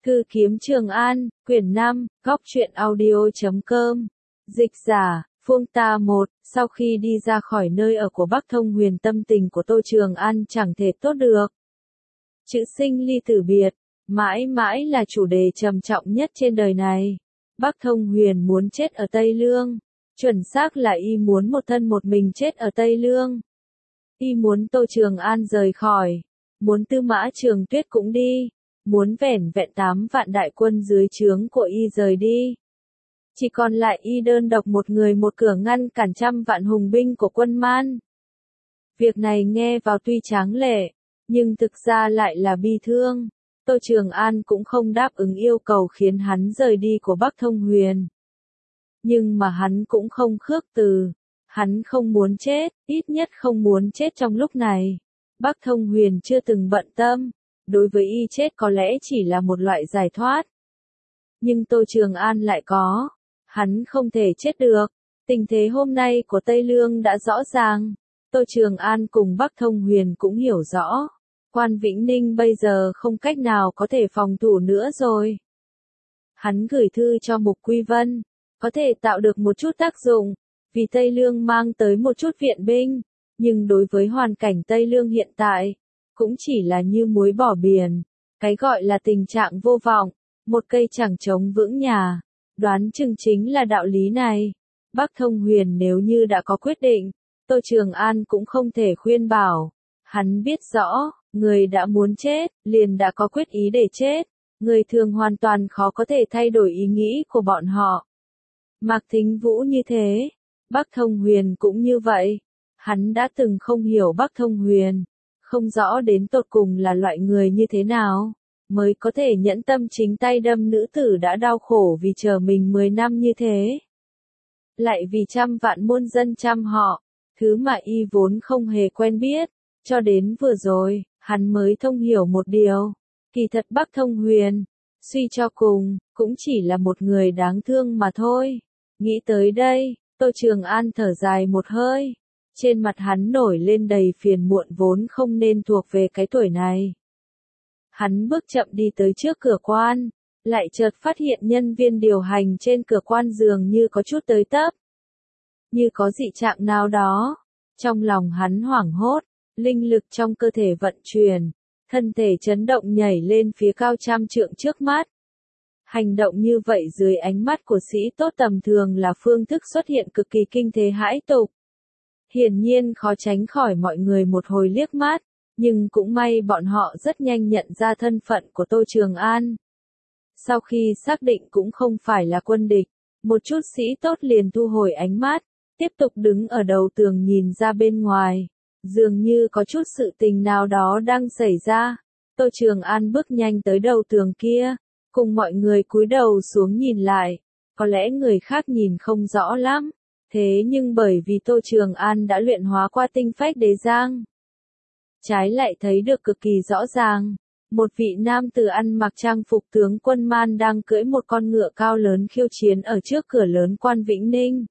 Thư kiếm Trường An, quyển 5, góc truyện audio.com. Dịch giả, Phương Ta 1, sau khi đi ra khỏi nơi ở của Bắc Thông Huyền, tâm tình của Tô Trường An chẳng thể tốt được. Chữ sinh ly tử biệt, mãi mãi là chủ đề trầm trọng nhất trên đời này. Bắc Thông Huyền muốn chết ở Tây Lương, chuẩn xác là y muốn một thân một mình chết ở Tây Lương. Y muốn Tô Trường An rời khỏi, muốn Tư Mã Trường Tuyết cũng đi, muốn vẻn vẹn 8 vạn đại quân dưới trướng của y rời đi. Chỉ còn lại y đơn độc một người một cửa ngăn cản trăm vạn hùng binh của quân Man. Việc này nghe vào tuy tráng lệ, nhưng thực ra lại là bi thương. Tô Trường An cũng không đáp ứng yêu cầu khiến hắn rời đi của Bắc Thông Huyền. Nhưng mà hắn cũng không khước từ. Hắn không muốn chết, ít nhất không muốn chết trong lúc này. Bắc Thông Huyền chưa từng bận tâm. Đối với y chết có lẽ chỉ là một loại giải thoát. Nhưng Tô Trường An lại có. Hắn không thể chết được. Tình thế hôm nay của Tây Lương đã rõ ràng. Tô Trường An cùng Bắc Thông Huyền cũng hiểu rõ. Quan Vĩnh Ninh bây giờ không cách nào có thể phòng thủ nữa rồi. Hắn gửi thư cho Mục Quy Vân. Có thể tạo được một chút tác dụng. Vì Tây Lương mang tới một chút viện binh. Nhưng đối với hoàn cảnh Tây Lương hiện tại, cũng chỉ là như muối bỏ biển. Cái gọi là tình trạng vô vọng, một cây chẳng chống vững nhà. Đoán chừng chính là đạo lý này. Bắc Thông Huyền nếu như đã có quyết định, Tô Trường An cũng không thể khuyên bảo. Hắn biết rõ, người đã muốn chết, liền đã có quyết ý để chết. Người thường hoàn toàn khó có thể thay đổi ý nghĩ của bọn họ. Mạc Thính Vũ như thế, Bắc Thông Huyền cũng như vậy. Hắn đã từng không hiểu Bắc Thông Huyền, không rõ đến tột cùng là loại người như thế nào, mới có thể nhẫn tâm chính tay đâm nữ tử đã đau khổ vì chờ mình 10 năm như thế. Lại vì trăm vạn muôn dân trăm họ, thứ mà y vốn không hề quen biết, cho đến vừa rồi, hắn mới thông hiểu một điều. Kỳ thật Bắc Thông Huyền, suy cho cùng, cũng chỉ là một người đáng thương mà thôi. Nghĩ tới đây, Tô Trường An thở dài một hơi. Trên mặt hắn nổi lên đầy phiền muộn vốn không nên thuộc về cái tuổi này. Hắn bước chậm đi tới trước cửa quan, lại chợt phát hiện nhân viên điều hành trên cửa quan dường như có chút tới tấp. Như có dị trạng nào đó. Trong lòng hắn hoảng hốt, linh lực trong cơ thể vận chuyển, thân thể chấn động nhảy lên phía cao trăm trượng trước mắt. Hành động như vậy dưới ánh mắt của sĩ tốt tầm thường là phương thức xuất hiện cực kỳ kinh thế hãi tục. Hiển nhiên khó tránh khỏi mọi người một hồi liếc mắt, nhưng cũng may bọn họ rất nhanh nhận ra thân phận của Tô Trường An. Sau khi xác định cũng không phải là quân địch, một chút sĩ tốt liền thu hồi ánh mắt, tiếp tục đứng ở đầu tường nhìn ra bên ngoài. Dường như có chút sự tình nào đó đang xảy ra. Tô Trường An bước nhanh tới đầu tường kia, cùng mọi người cúi đầu xuống nhìn lại. Có lẽ người khác nhìn không rõ lắm. Thế nhưng bởi vì Tô Trường An đã luyện hóa qua tinh phách đế giang, trái lại thấy được cực kỳ rõ ràng. Một vị nam tử ăn mặc trang phục tướng quân Man đang cưỡi một con ngựa cao lớn khiêu chiến ở trước cửa lớn quan Vĩnh Ninh.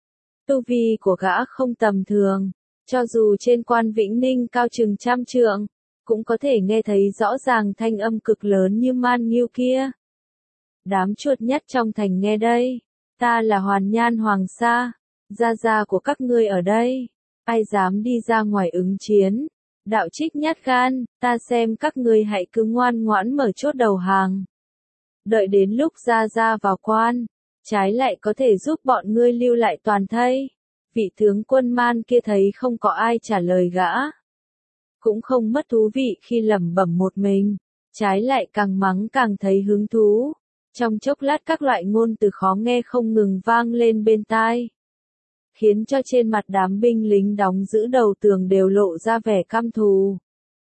Tu vi của gã không tầm thường, cho dù trên quan Vĩnh Ninh cao chừng trăm trượng, cũng có thể nghe thấy rõ ràng thanh âm cực lớn như man nghiêu kia. Đám chuột nhất trong thành nghe đây, ta là Hoàn Nhan Hoàng Sa. Gia gia của các ngươi ở đây, ai dám đi ra ngoài ứng chiến? Đạo Trích nhát gan, ta xem các ngươi hãy cứ ngoan ngoãn mở chốt đầu hàng. Đợi đến lúc gia gia vào quan, trái lại có thể giúp bọn ngươi lưu lại toàn thây. Vị tướng quân Man kia thấy không có ai trả lời gã, cũng không mất thú vị khi lẩm bẩm một mình, trái lại càng mắng càng thấy hứng thú. Trong chốc lát các loại ngôn từ khó nghe không ngừng vang lên bên tai, khiến cho trên mặt đám binh lính đóng giữ đầu tường đều lộ ra vẻ căm thù.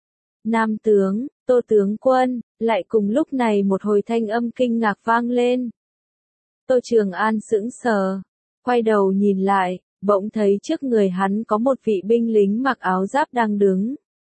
Nam tướng, Tô tướng quân, lại cùng lúc này một hồi thanh âm kinh ngạc vang lên. Tô Trường An sững sờ, quay đầu nhìn lại, bỗng thấy trước người hắn có một vị binh lính mặc áo giáp đang đứng.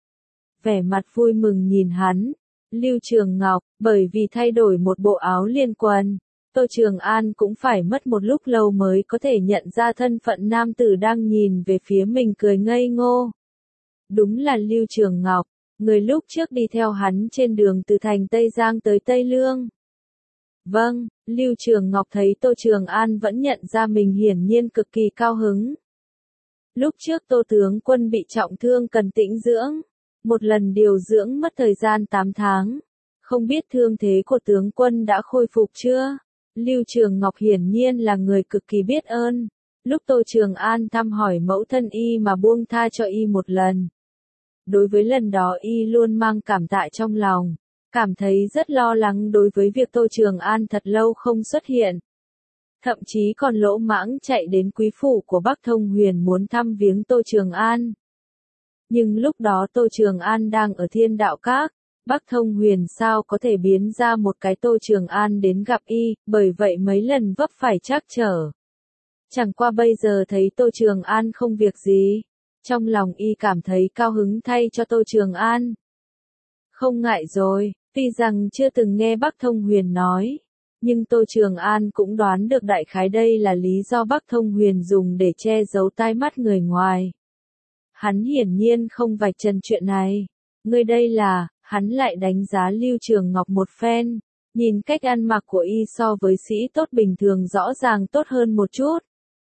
Vẻ mặt vui mừng nhìn hắn, Lưu Trường Ngọc, bởi vì thay đổi một bộ áo liên quần. Tô Trường An cũng phải mất một lúc lâu mới có thể nhận ra thân phận nam tử đang nhìn về phía mình cười ngây ngô. Đúng là Lưu Trường Ngọc, người lúc trước đi theo hắn trên đường từ thành Tây Giang tới Tây Lương. Vâng, Lưu Trường Ngọc thấy Tô Trường An vẫn nhận ra mình hiển nhiên cực kỳ cao hứng. Lúc trước Tô tướng quân bị trọng thương cần tĩnh dưỡng, một lần điều dưỡng mất thời gian 8 tháng. Không biết thương thế của tướng quân đã khôi phục chưa? Lưu Trường Ngọc hiển nhiên là người cực kỳ biết ơn. Lúc Tô Trường An thăm hỏi mẫu thân y mà buông tha cho y một lần. Đối với lần đó y luôn mang cảm tạ trong lòng, cảm thấy rất lo lắng đối với việc Tô Trường An thật lâu không xuất hiện. Thậm chí còn lỗ mãng chạy đến quý phủ của Bắc Thông Huyền muốn thăm viếng Tô Trường An. Nhưng lúc đó Tô Trường An đang ở Thiên Đạo Các, Bắc Thông Huyền sao có thể biến ra một cái Tô Trường An đến gặp y, bởi vậy mấy lần vấp phải trắc trở. Chẳng qua bây giờ thấy Tô Trường An không việc gì, trong lòng y cảm thấy cao hứng thay cho Tô Trường An. Không ngại rồi, tuy rằng chưa từng nghe Bắc Thông Huyền nói, nhưng Tô Trường An cũng đoán được đại khái đây là lý do Bắc Thông Huyền dùng để che giấu tai mắt người ngoài. Hắn hiển nhiên không vạch trần chuyện này. Người đây là, hắn lại đánh giá Lưu Trường Ngọc một phen, nhìn cách ăn mặc của y so với sĩ tốt bình thường rõ ràng tốt hơn một chút.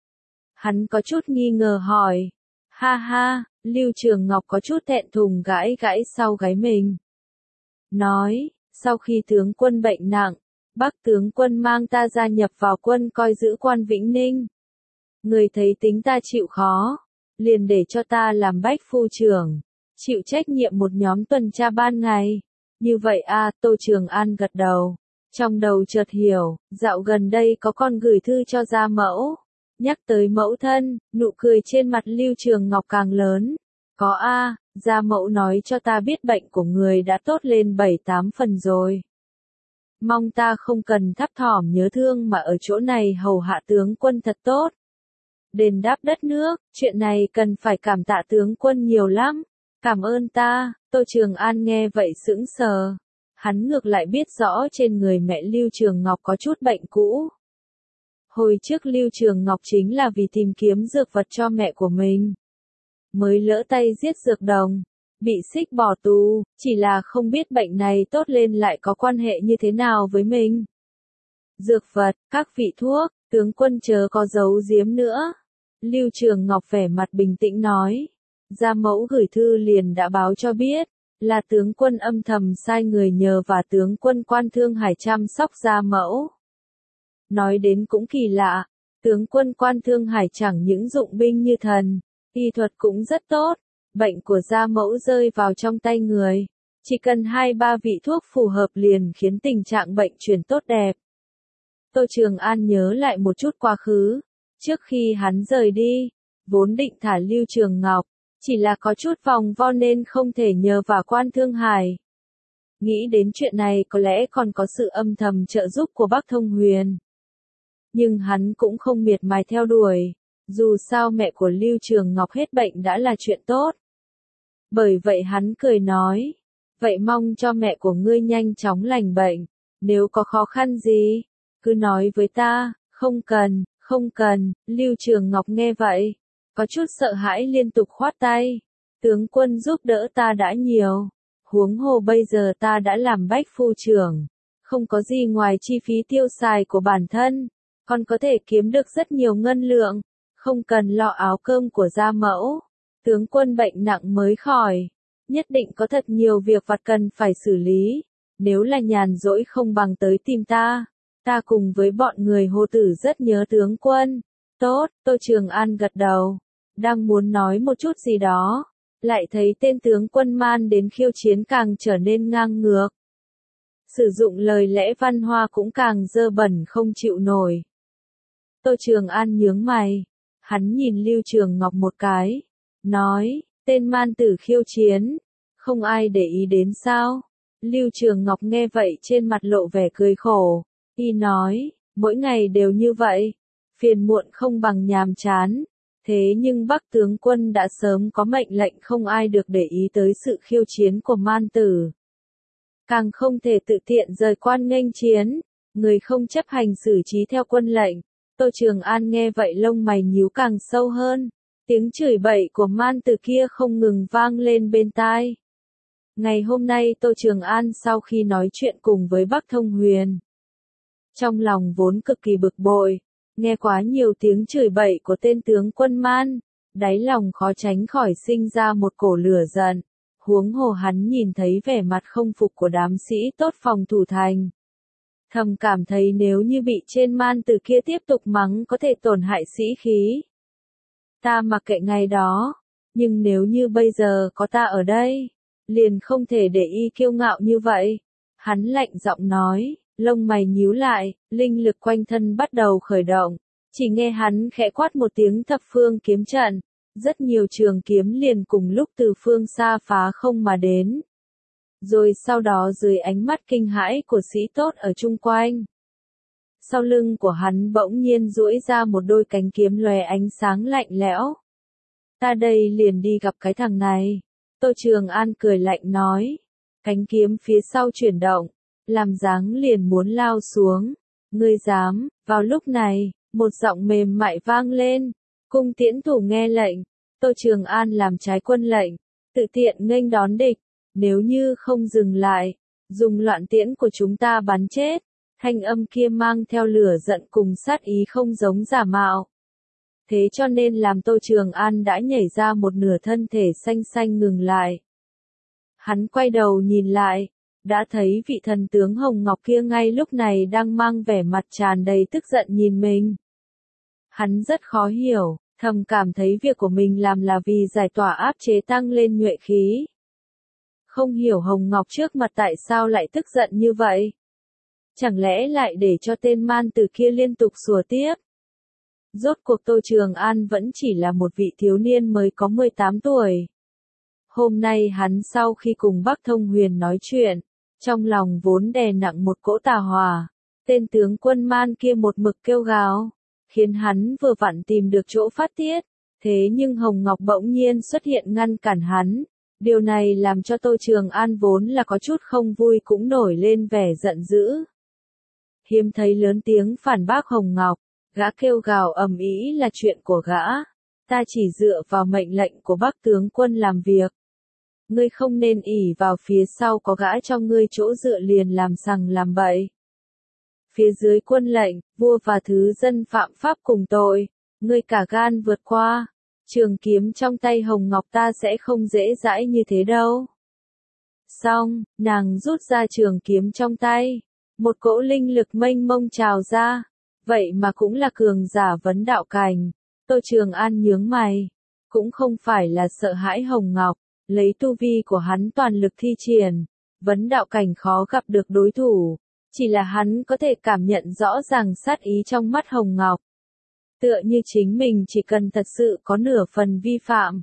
Hắn có chút nghi ngờ hỏi. Ha ha, Lưu Trường Ngọc có chút thẹn thùng gãi gãi sau gáy mình. Nói, sau khi tướng quân bệnh nặng, Bắc tướng quân mang ta gia nhập vào quân coi giữ quan Vĩnh Ninh. Người thấy tính ta chịu khó, liền để cho ta làm bách phu trưởng, chịu trách nhiệm một nhóm tuần tra ban ngày. Như vậy à, Tô Trường An gật đầu. Trong đầu chợt hiểu, dạo gần đây có con gửi thư cho gia mẫu. Nhắc tới mẫu thân, nụ cười trên mặt Lưu Trường Ngọc càng lớn. Có a, gia mẫu nói cho ta biết bệnh của người đã tốt lên 7-8 phần rồi. Mong ta không cần thấp thỏm nhớ thương mà ở chỗ này hầu hạ tướng quân thật tốt. Đền đáp đất nước, chuyện này cần phải cảm tạ tướng quân nhiều lắm. Cảm ơn ta, Tô Trường An nghe vậy sững sờ. Hắn ngược lại biết rõ trên người mẹ Lưu Trường Ngọc có chút bệnh cũ. Hồi trước Lưu Trường Ngọc chính là vì tìm kiếm dược vật cho mẹ của mình, mới lỡ tay giết dược đồng, bị xích bỏ tù, chỉ là không biết bệnh này tốt lên lại có quan hệ như thế nào với mình. Dược vật, các vị thuốc, tướng quân chớ có giấu giếm nữa. Lưu Trường Ngọc vẻ mặt bình tĩnh nói. Gia mẫu gửi thư liền đã báo cho biết, là tướng quân âm thầm sai người nhờ và tướng quân Quan Thương Hải chăm sóc gia mẫu. Nói đến cũng kỳ lạ, tướng quân Quan Thương Hải chẳng những dụng binh như thần, y thuật cũng rất tốt, bệnh của gia mẫu rơi vào trong tay người. Chỉ cần 2-3 vị thuốc phù hợp liền khiến tình trạng bệnh chuyển tốt đẹp. Tô Trường An nhớ lại một chút quá khứ, trước khi hắn rời đi, vốn định thả Lưu Trường Ngọc, chỉ là có chút vòng vo nên không thể nhờ vào Quan Thương Hải. Nghĩ đến chuyện này có lẽ còn có sự âm thầm trợ giúp của Bắc Thông Huyền. Nhưng hắn cũng không miệt mài theo đuổi, dù sao mẹ của Lưu Trường Ngọc hết bệnh đã là chuyện tốt. Bởi vậy hắn cười nói, vậy mong cho mẹ của ngươi nhanh chóng lành bệnh, nếu có khó khăn gì, cứ nói với ta, không cần, Lưu Trường Ngọc nghe vậy, có chút sợ hãi liên tục khoát tay, tướng quân giúp đỡ ta đã nhiều, huống hồ bây giờ ta đã làm bách phu trưởng, không có gì ngoài chi phí tiêu xài của bản thân, còn có thể kiếm được rất nhiều ngân lượng, không cần lo áo cơm của gia mẫu, tướng quân bệnh nặng mới khỏi, nhất định có thật nhiều việc vặt cần phải xử lý, nếu là nhàn rỗi không bằng tới tìm ta. Ta cùng với bọn người Hồ Tử rất nhớ tướng quân. Tốt, Tô Trường An gật đầu. Đang muốn nói một chút gì đó. Lại thấy tên tướng quân man đến khiêu chiến càng trở nên ngang ngược. Sử dụng lời lẽ văn hoa cũng càng dơ bẩn không chịu nổi. Tô Trường An nhướng mày. Hắn nhìn Lưu Trường Ngọc một cái. Nói, tên man tử khiêu chiến. Không ai để ý đến sao? Lưu Trường Ngọc nghe vậy trên mặt lộ vẻ cười khổ. Y nói, mỗi ngày đều như vậy, phiền muộn không bằng nhàm chán, thế nhưng Bắc tướng quân đã sớm có mệnh lệnh không ai được để ý tới sự khiêu chiến của man tử. Càng không thể tự tiện rời quan nghênh chiến, người không chấp hành xử trí theo quân lệnh. Tô Trường An nghe vậy lông mày nhíu càng sâu hơn, tiếng chửi bậy của man tử kia không ngừng vang lên bên tai. Ngày hôm nay Tô Trường An sau khi nói chuyện cùng với Bắc Thông Huyền, trong lòng vốn cực kỳ bực bội, nghe quá nhiều tiếng chửi bậy của tên tướng quân Man, đáy lòng khó tránh khỏi sinh ra một cổ lửa giận, huống hồ hắn nhìn thấy vẻ mặt không phục của đám sĩ tốt phòng thủ thành. Thầm cảm thấy nếu như bị trên Man từ kia tiếp tục mắng có thể tổn hại sĩ khí. Ta mặc kệ ngày đó, nhưng nếu như bây giờ có ta ở đây, liền không thể để y kiêu ngạo như vậy. Hắn lạnh giọng nói, lông mày nhíu lại, linh lực quanh thân bắt đầu khởi động. Chỉ nghe hắn khẽ quát một tiếng thập phương kiếm trận, rất nhiều trường kiếm liền cùng lúc từ phương xa phá không mà đến. Rồi sau đó dưới ánh mắt kinh hãi của sĩ tốt ở chung quanh, sau lưng của hắn bỗng nhiên duỗi ra một đôi cánh kiếm lóe ánh sáng lạnh lẽo. Ta đây liền đi gặp cái thằng này. Tô Trường An cười lạnh nói. Cánh kiếm phía sau chuyển động, làm dáng liền muốn lao xuống. Ngươi dám? Vào lúc này, một giọng mềm mại vang lên. Cung tiễn thủ nghe lệnh. Tô Trường An làm trái quân lệnh, tự tiện nghênh đón địch. Nếu như không dừng lại, dùng loạn tiễn của chúng ta bắn chết. Thanh âm kia mang theo lửa giận cùng sát ý không giống giả mạo. Thế cho nên làm Tô Trường An đã nhảy ra một nửa thân thể xanh xanh ngừng lại. Hắn quay đầu nhìn lại, đã thấy vị thần tướng Hồng Ngọc kia ngay lúc này đang mang vẻ mặt tràn đầy tức giận nhìn mình. Hắn rất khó hiểu, thầm cảm thấy việc của mình làm là vì giải tỏa áp chế tăng lên nhuệ khí. Không hiểu Hồng Ngọc trước mặt tại sao lại tức giận như vậy. Chẳng lẽ lại để cho tên man từ kia liên tục sủa tiếp? Rốt cuộc Tô Trường An vẫn chỉ là một vị thiếu niên mới có 18 tuổi. Hôm nay hắn sau khi cùng Bắc Thông Huyền nói chuyện, trong lòng vốn đè nặng một cỗ tà hỏa. Tên tướng quân man kia một mực kêu gào, khiến hắn vừa vặn tìm được chỗ phát tiết. Thế nhưng Hồng Ngọc bỗng nhiên xuất hiện ngăn cản hắn. Điều này làm cho Tô Trường An vốn là có chút không vui cũng nổi lên vẻ giận dữ. Hiếm thấy lớn tiếng phản bác Hồng Ngọc, gã kêu gào ầm ĩ là chuyện của gã. Ta chỉ dựa vào mệnh lệnh của Bắc tướng quân làm việc. Ngươi không nên ỷ vào phía sau có gã cho ngươi chỗ dựa liền làm sằng làm bậy. Phía dưới quân lệnh, vua và thứ dân phạm pháp cùng tội, ngươi cả gan vượt qua. Trường kiếm trong tay Hồng Ngọc ta sẽ không dễ dãi như thế đâu. Xong, nàng rút ra trường kiếm trong tay. Một cỗ linh lực mênh mông trào ra. Vậy mà cũng là cường giả vấn đạo cảnh. Tô Trường An nhướng mày. Cũng không phải là sợ hãi Hồng Ngọc. Lấy tu vi của hắn toàn lực thi triển. Vấn đạo cảnh khó gặp được đối thủ. Chỉ là hắn có thể cảm nhận rõ ràng sát ý trong mắt Hồng Ngọc. Tựa như chính mình chỉ cần thật sự có nửa phần vi phạm.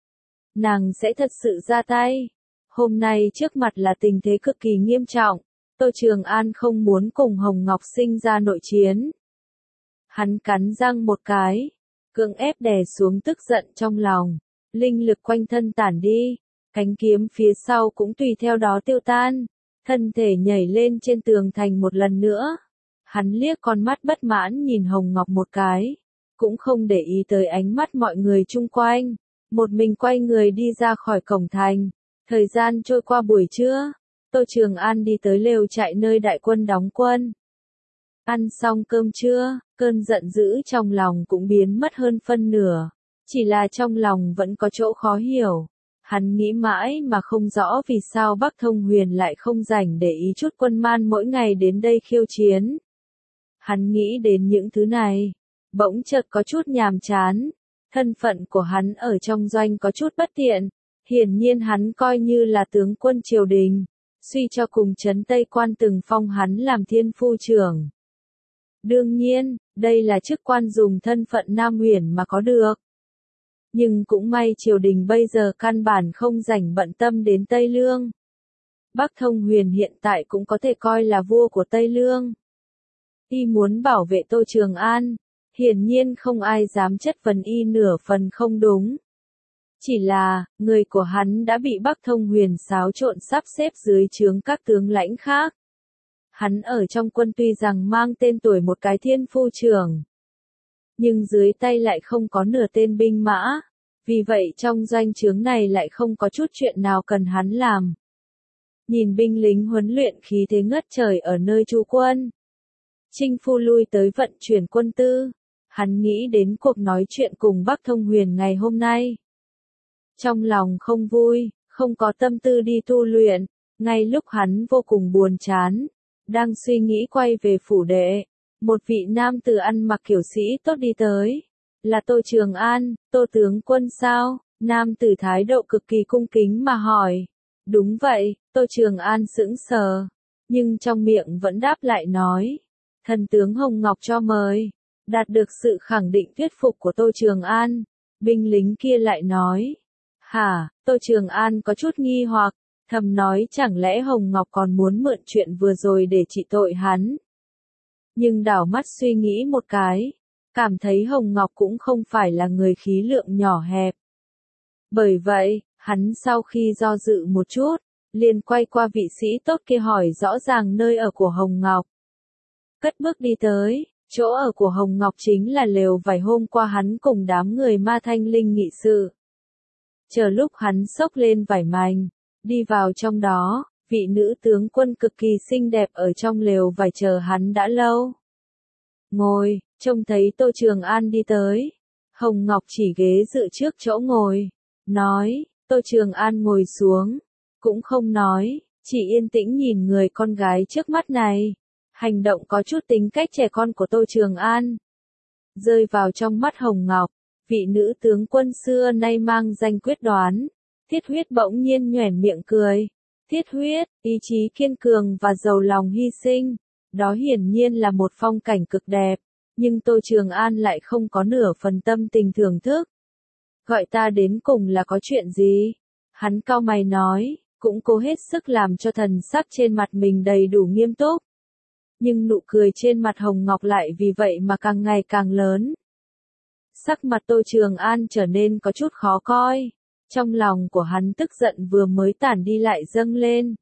Nàng sẽ thật sự ra tay. Hôm nay trước mặt là tình thế cực kỳ nghiêm trọng. Tô Trường An không muốn cùng Hồng Ngọc sinh ra nội chiến. Hắn cắn răng một cái, cưỡng ép đè xuống tức giận trong lòng. Linh lực quanh thân tản đi, cánh kiếm phía sau cũng tùy theo đó tiêu tan. Thân thể nhảy lên trên tường thành một lần nữa. Hắn liếc con mắt bất mãn nhìn Hồng Ngọc một cái. Cũng không để ý tới ánh mắt mọi người chung quanh. Một mình quay người đi ra khỏi cổng thành. Thời gian trôi qua buổi trưa. Tô Trường An đi tới lều trại nơi đại quân đóng quân. Ăn xong cơm trưa, cơn giận dữ trong lòng cũng biến mất hơn phân nửa. Chỉ là trong lòng vẫn có chỗ khó hiểu. Hắn nghĩ mãi mà không rõ vì sao Bắc Thông Huyền lại không rảnh để ý chút quân man mỗi ngày đến đây khiêu chiến. Hắn nghĩ đến những thứ này, bỗng chợt có chút nhàm chán. Thân phận của hắn ở trong doanh có chút bất tiện. Hiển nhiên hắn coi như là tướng quân triều đình. Suy cho cùng trấn Tây Quan từng phong hắn làm thiên phu trưởng. Đương nhiên, đây là chức quan dùng thân phận Nam Huyền mà có được. Nhưng cũng may triều đình bây giờ căn bản không rảnh bận tâm đến Tây Lương. Bắc Thông Huyền hiện tại cũng có thể coi là vua của Tây Lương. Y muốn bảo vệ Tô Trường An, hiển nhiên không ai dám chất vấn y nửa phần không đúng. Chỉ là, người của hắn đã bị Bắc Thông Huyền xáo trộn sắp xếp dưới trướng các tướng lãnh khác. Hắn ở trong quân tuy rằng mang tên tuổi một cái thiên phu trưởng, nhưng dưới tay lại không có nửa tên binh mã. Vì vậy trong doanh trướng này lại không có chút chuyện nào cần hắn làm. nhìn binh lính huấn luyện khí thế ngất trời ở nơi trú quân. Chinh phu lui tới vận chuyển quân tư, hắn nghĩ đến cuộc nói chuyện cùng Bắc Thông Huyền ngày hôm nay. Trong lòng không vui, không có tâm tư đi tu luyện, ngay lúc hắn vô cùng buồn chán, đang suy nghĩ quay về phủ đệ, một vị nam tử ăn mặc kiểu sĩ tốt đi tới. Là Tô Trường An, Tô tướng quân sao? Nam tử thái độ cực kỳ cung kính mà hỏi. Đúng vậy, Tô Trường An sững sờ, nhưng trong miệng vẫn đáp lại nói. Thần tướng Hồng Ngọc cho mời. Đạt được sự khẳng định thuyết phục của Tô Trường An, binh lính kia lại nói. Hả, Tô Trường An có chút nghi hoặc, thầm nói chẳng lẽ Hồng Ngọc còn muốn mượn chuyện vừa rồi để trị tội hắn. Nhưng đảo mắt suy nghĩ một cái, cảm thấy Hồng Ngọc cũng không phải là người khí lượng nhỏ hẹp. Bởi vậy, hắn sau khi do dự một chút, liền quay qua vị sĩ tốt kia hỏi rõ ràng nơi ở của Hồng Ngọc. Cất bước đi tới, chỗ ở của Hồng Ngọc chính là lều vải hôm qua hắn cùng đám người Ma Thanh Linh nghị sự. Chờ lúc hắn xốc lên vải mành, đi vào trong đó, vị nữ tướng quân cực kỳ xinh đẹp ở trong lều vải chờ hắn đã lâu. Ngồi, trông thấy Tô Trường An đi tới. Hồng Ngọc chỉ ghế dựa trước chỗ ngồi, nói, Tô Trường An ngồi xuống, cũng không nói, chỉ yên tĩnh nhìn người con gái trước mắt này. Hành động có chút tính cách trẻ con của Tô Trường An. Rơi vào trong mắt Hồng Ngọc, vị nữ tướng quân xưa nay mang danh quyết đoán. Thiết Huyết bỗng nhiên nhoẻn miệng cười. Thiết Huyết, ý chí kiên cường và giàu lòng hy sinh. Đó hiển nhiên là một phong cảnh cực đẹp, nhưng Tô Trường An lại không có nửa phần tâm tình thưởng thức. Gọi ta đến cùng là có chuyện gì? Hắn cau mày nói, cũng cố hết sức làm cho thần sắc trên mặt mình đầy đủ nghiêm túc. Nhưng nụ cười trên mặt Hồng Ngọc lại vì vậy mà càng ngày càng lớn. Sắc mặt Tô Trường An trở nên có chút khó coi. Trong lòng của hắn tức giận vừa mới tản đi lại dâng lên.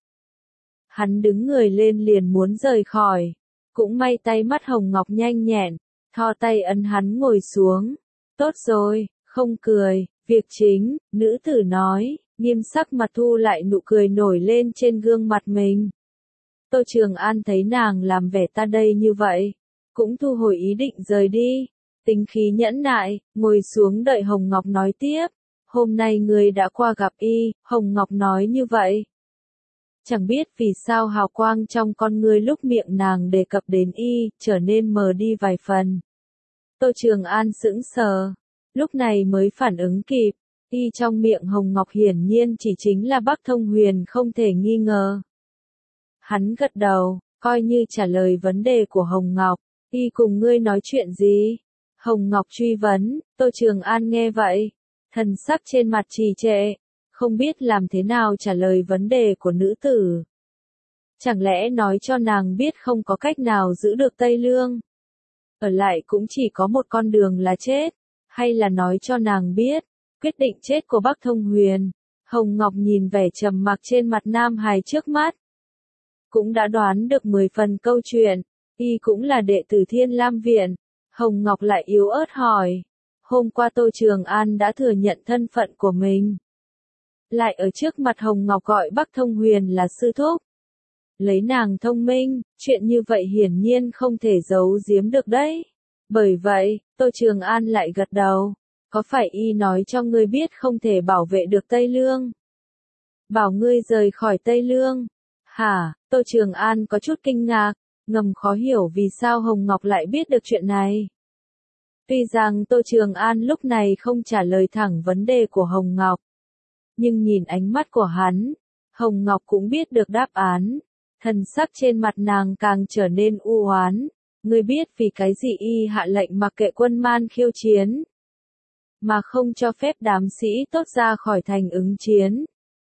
Hắn đứng người lên liền muốn rời khỏi. Cũng may tay mắt Hồng Ngọc nhanh nhẹn, thò tay ấn hắn ngồi xuống. Tốt rồi, không cười, việc chính, nữ tử nói, nghiêm sắc mặt thu lại nụ cười nổi lên trên gương mặt mình. Tô Trường An thấy nàng làm vẻ ta đây như vậy, cũng thu hồi ý định rời đi, tính khí nhẫn nại, ngồi xuống đợi Hồng Ngọc nói tiếp. Hôm nay người đã qua gặp y, Hồng Ngọc nói như vậy. Chẳng biết vì sao hào quang trong con ngươi lúc miệng nàng đề cập đến y, trở nên mờ đi vài phần. Tô Trường An sững sờ, lúc này mới phản ứng kịp, y trong miệng Hồng Ngọc hiển nhiên chỉ chính là Bắc Thông Huyền không thể nghi ngờ. Hắn gật đầu, coi như trả lời vấn đề của Hồng Ngọc, y cùng ngươi nói chuyện gì? Hồng Ngọc truy vấn, Tô Trường An nghe vậy, thần sắc trên mặt trì trệ, không biết làm thế nào trả lời vấn đề của nữ tử. Chẳng lẽ nói cho nàng biết không có cách nào giữ được Tây Lương? Ở lại cũng chỉ có một con đường là chết, hay là nói cho nàng biết, quyết định chết của Bắc Thông Huyền. Hồng Ngọc nhìn vẻ trầm mặc trên mặt Nam Hài trước mắt. Cũng đã đoán được 10 phần câu chuyện, y cũng là đệ tử Thiên Lam Viện. Hồng Ngọc lại yếu ớt hỏi. Hôm qua Tô Trường An đã thừa nhận thân phận của mình. Lại ở trước mặt Hồng Ngọc gọi Bắc Thông Huyền là sư thúc. Lấy nàng thông minh, chuyện như vậy hiển nhiên không thể giấu giếm được đấy. Bởi vậy, Tô Trường An lại gật đầu. Có phải y nói cho ngươi biết không thể bảo vệ được Tây Lương? Bảo ngươi rời khỏi Tây Lương. Hả, Tô Trường An có chút kinh ngạc, ngầm khó hiểu vì sao Hồng Ngọc lại biết được chuyện này. Tuy rằng Tô Trường An lúc này không trả lời thẳng vấn đề của Hồng Ngọc. Nhưng nhìn ánh mắt của hắn, Hồng Ngọc cũng biết được đáp án. Thần sắc trên mặt nàng càng trở nên u oán. Ngươi biết vì cái gì y hạ lệnh mặc kệ quân Man khiêu chiến, mà không cho phép đám sĩ tốt ra khỏi thành ứng chiến.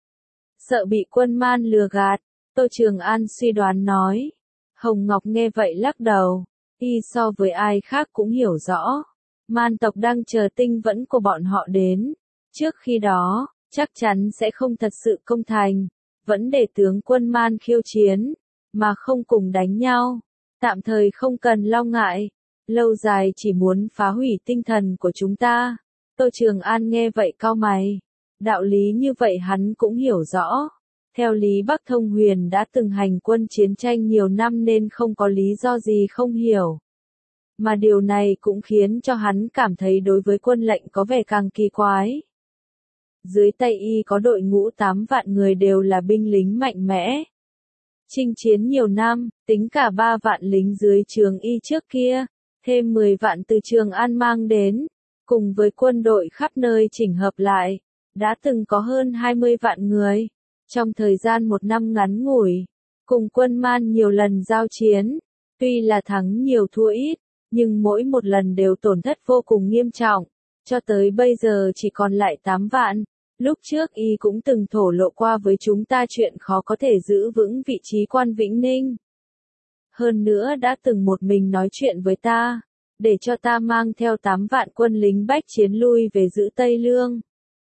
Sợ bị quân Man lừa gạt, Tô Trường An suy đoán nói. Hồng Ngọc nghe vậy lắc đầu, y so với ai khác cũng hiểu rõ. Man tộc đang chờ tinh vẫn của bọn họ đến. Trước khi đó, chắc chắn sẽ không thật sự công thành, vẫn để tướng quân Man khiêu chiến, mà không cùng đánh nhau. Tạm thời không cần lo ngại, lâu dài chỉ muốn phá hủy tinh thần của chúng ta. Tô Trường An nghe vậy cau mày, đạo lý như vậy hắn cũng hiểu rõ. Theo lý Bắc Thông Huyền đã từng hành quân chiến tranh nhiều năm nên không có lý do gì không hiểu. Mà điều này cũng khiến cho hắn cảm thấy đối với quân lệnh có vẻ càng kỳ quái. Dưới tay y có đội ngũ 8 vạn người đều là binh lính mạnh mẽ. Chinh chiến nhiều năm, tính cả 3 vạn lính dưới trướng y trước kia, thêm 10 vạn từ Trường An mang đến, cùng với quân đội khắp nơi chỉnh hợp lại, đã từng có hơn 20 vạn người. Trong thời gian một năm ngắn ngủi, cùng quân Man nhiều lần giao chiến, tuy là thắng nhiều thua ít, nhưng mỗi một lần đều tổn thất vô cùng nghiêm trọng, cho tới bây giờ chỉ còn lại 8 vạn. Lúc trước y cũng từng thổ lộ qua với chúng ta chuyện khó có thể giữ vững vị trí quan Vĩnh Ninh. Hơn nữa đã từng một mình nói chuyện với ta, để cho ta mang theo 8 vạn quân lính bách chiến lui về giữ Tây Lương.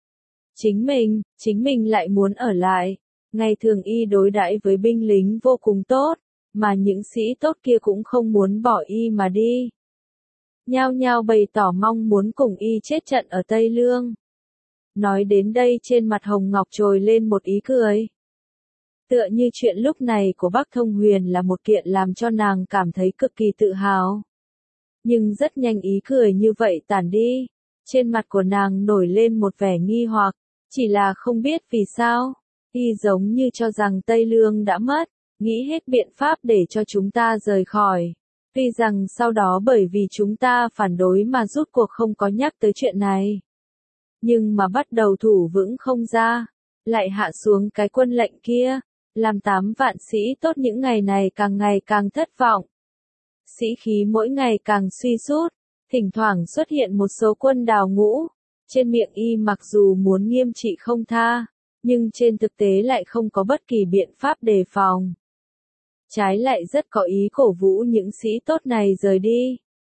Chính mình lại muốn ở lại. Ngày thường y đối đãi với binh lính vô cùng tốt, mà những sĩ tốt kia cũng không muốn bỏ y mà đi. Nhao nhao bày tỏ mong muốn cùng y chết trận ở Tây Lương. Nói đến đây trên mặt Hồng Ngọc trồi lên một ý cười. Tựa như chuyện lúc này của Bắc Thông Huyền là một kiện làm cho nàng cảm thấy cực kỳ tự hào. Nhưng rất nhanh ý cười như vậy tản đi. Trên mặt của nàng nổi lên một vẻ nghi hoặc, chỉ là không biết vì sao. Y giống như cho rằng Tây Lương đã mất, nghĩ hết biện pháp để cho chúng ta rời khỏi. Tuy rằng sau đó bởi vì chúng ta phản đối mà rút cuộc không có nhắc tới chuyện này. Nhưng mà bắt đầu thủ vững không ra, lại hạ xuống cái quân lệnh kia, làm 8 vạn sĩ tốt những ngày này càng thất vọng. Sĩ khí mỗi ngày càng suy sút, thỉnh thoảng xuất hiện một số quân đào ngũ, trên miệng y mặc dù muốn nghiêm trị không tha, nhưng trên thực tế lại không có bất kỳ biện pháp đề phòng. Trái lại rất có ý cổ vũ những sĩ tốt này rời đi.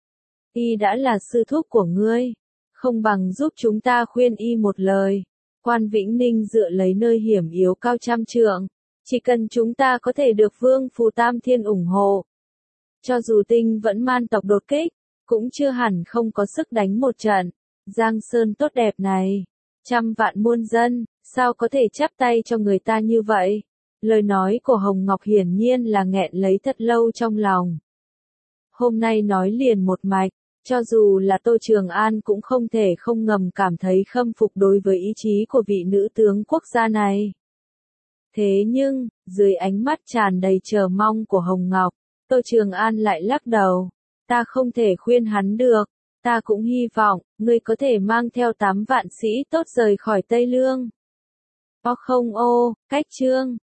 Y đã là sư thúc của ngươi, không bằng giúp chúng ta khuyên y một lời. Quan Vĩnh Ninh dựa lấy nơi hiểm yếu cao trăm trượng, chỉ cần chúng ta có thể được Vương Phù Tam Thiên ủng hộ. Cho dù Tinh vẫn Man tộc đột kích, cũng chưa hẳn không có sức đánh một trận. Giang Sơn tốt đẹp này, 100 vạn muôn dân, sao có thể chắp tay cho người ta như vậy? Lời nói của Hồng Ngọc hiển nhiên là nghẹn lấy thật lâu trong lòng. Hôm nay nói liền một mạch, cho dù là Tô Trường An cũng không thể không ngầm cảm thấy khâm phục đối với ý chí của vị nữ tướng quốc gia này. Thế nhưng, dưới ánh mắt tràn đầy chờ mong của Hồng Ngọc, Tô Trường An lại lắc đầu. Ta không thể khuyên hắn được, ta cũng hy vọng, ngươi có thể mang theo 8 vạn sĩ tốt rời khỏi Tây Lương. Cách chương